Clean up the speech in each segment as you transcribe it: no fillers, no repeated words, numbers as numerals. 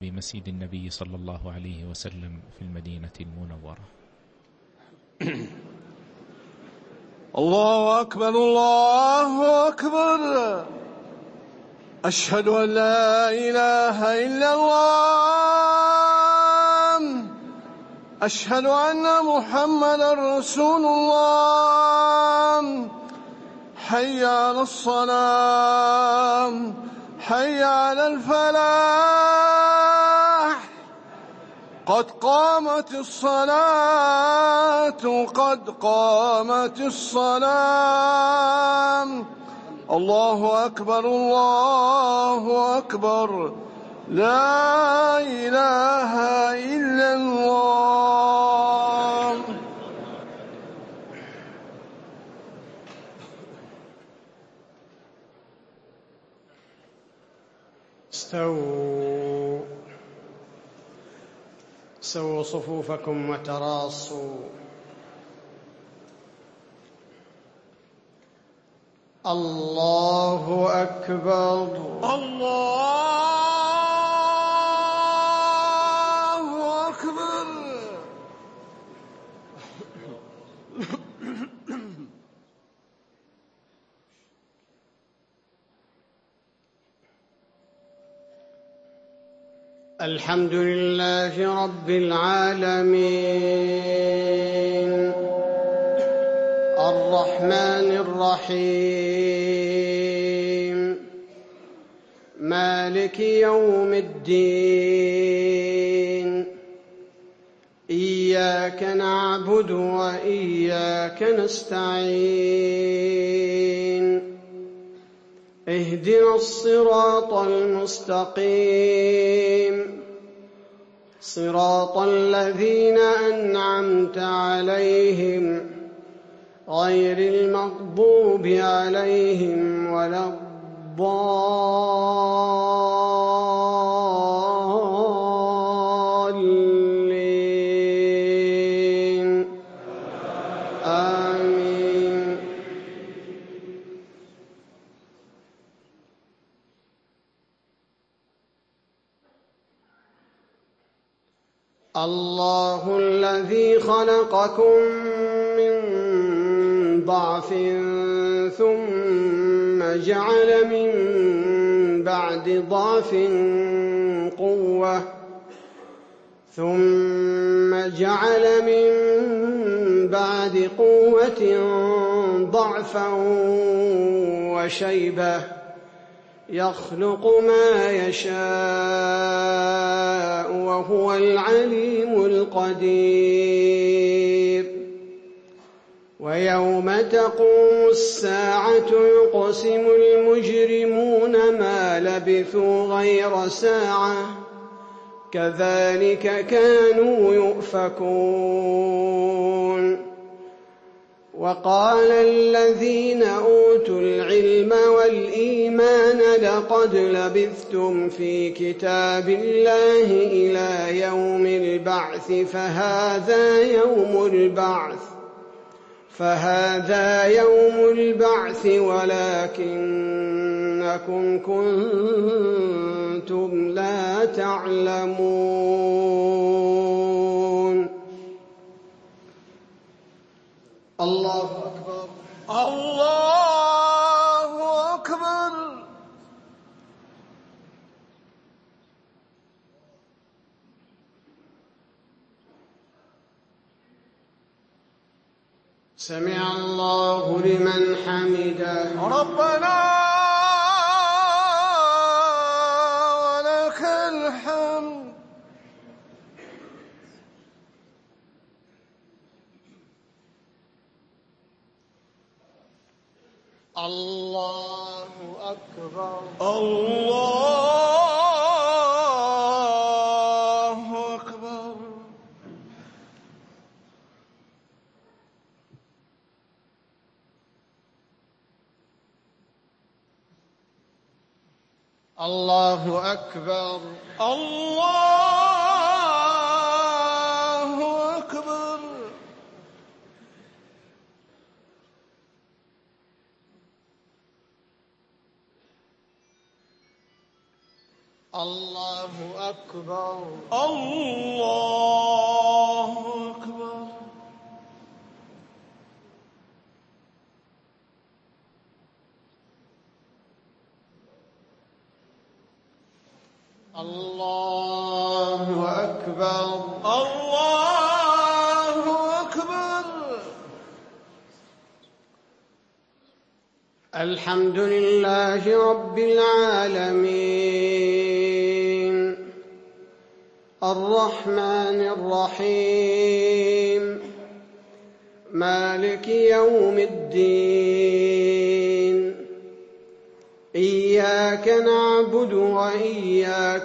بمسجد النبي صلى الله عليه وسلم في المدينة المنورة. الله أكبر الله أكبر، أشهد أن لا إله إلا الله، أشهد أن محمدا رسول الله. حي على الصلاة، حي على الفلاح، قد قامت الصلاة، قد قامت الصلاة. الله أكبر الله أكبر، لا إله إلا الله. استووا صفوفكم وتراصوا. الله أكبر الله أكبر. الحمد لله رب العالمين، الرحمن الرحيم، مالك يوم الدين. إياك نعبد وإياك نستعين، اهدنا الصراط المستقيم، صراط الذين أنعمت عليهم غير المغضوب عليهم ولا الضالين. آمين. الله الذي خلقكم من ضعف ثم جعل من بعد ضعف قوة، ثم جعل من بعد قوة ضعفا وشيبة، يخلق ما يشاء وهو العليم القدير. ويوم تقوم الساعة يقسم المجرمون ما لبثوا غير ساعة، كذلك كانوا يؤفكون. وقال الذين أوتوا العلم والإيمان لقد لبثتم في كتاب الله إلى يوم البعث، فهذا يوم البعث ولكنكم كنتم لا تعلمون. الله أكبر الله أكبر. سمع الله لمن حمده. ربنا ولك الحمد. الله أكبر الله أكبر. الله أكبر الله أكبر. الله أكبر. الله أكبر. الله أكبر. الله أكبر. الحمد لله رب العالمين الرحمن الرحيم مالك يوم الدين إياك نعبد وإياك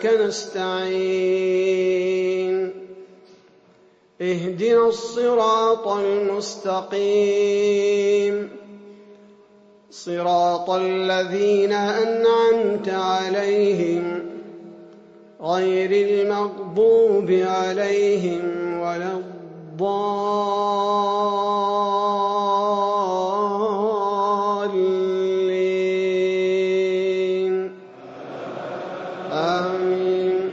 نستعين اهدنا الصراط المستقيم صراط الذين أنعمت عليهم غير المغضوب عليهم ولا الضالين آمين.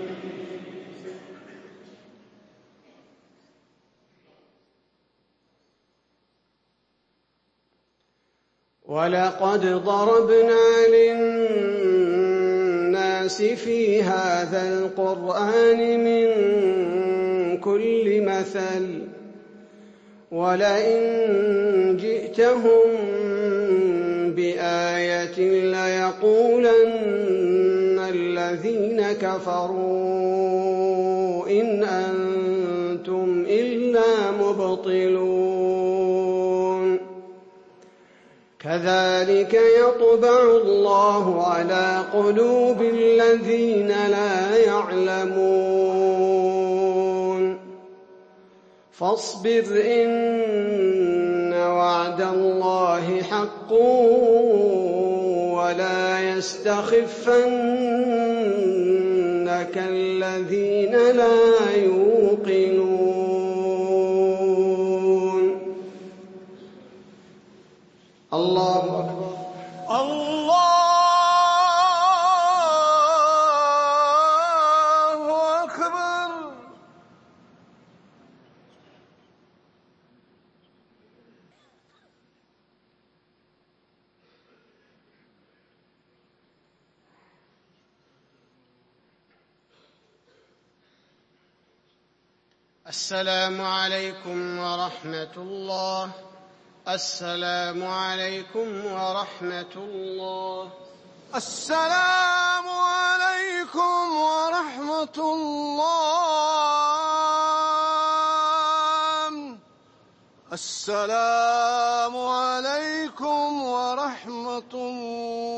ولقد ضربنا للناس في هذا القرآن من كل مثل ولئن جئتهم بآية ليقولن الذين كفروا إن أنتم إلا مبطلون كذلك يطبع الله على قلوب الذين لا يعلمون فاصبر إن وعد الله حق ولا يستخفنك الذين لا يوقنون. الله أكبر. الله أكبر. السلام عليكم ورحمة الله. السلام عليكم ورحمة الله. السلام عليكم ورحمة الله. السلام عليكم ورحمة الله.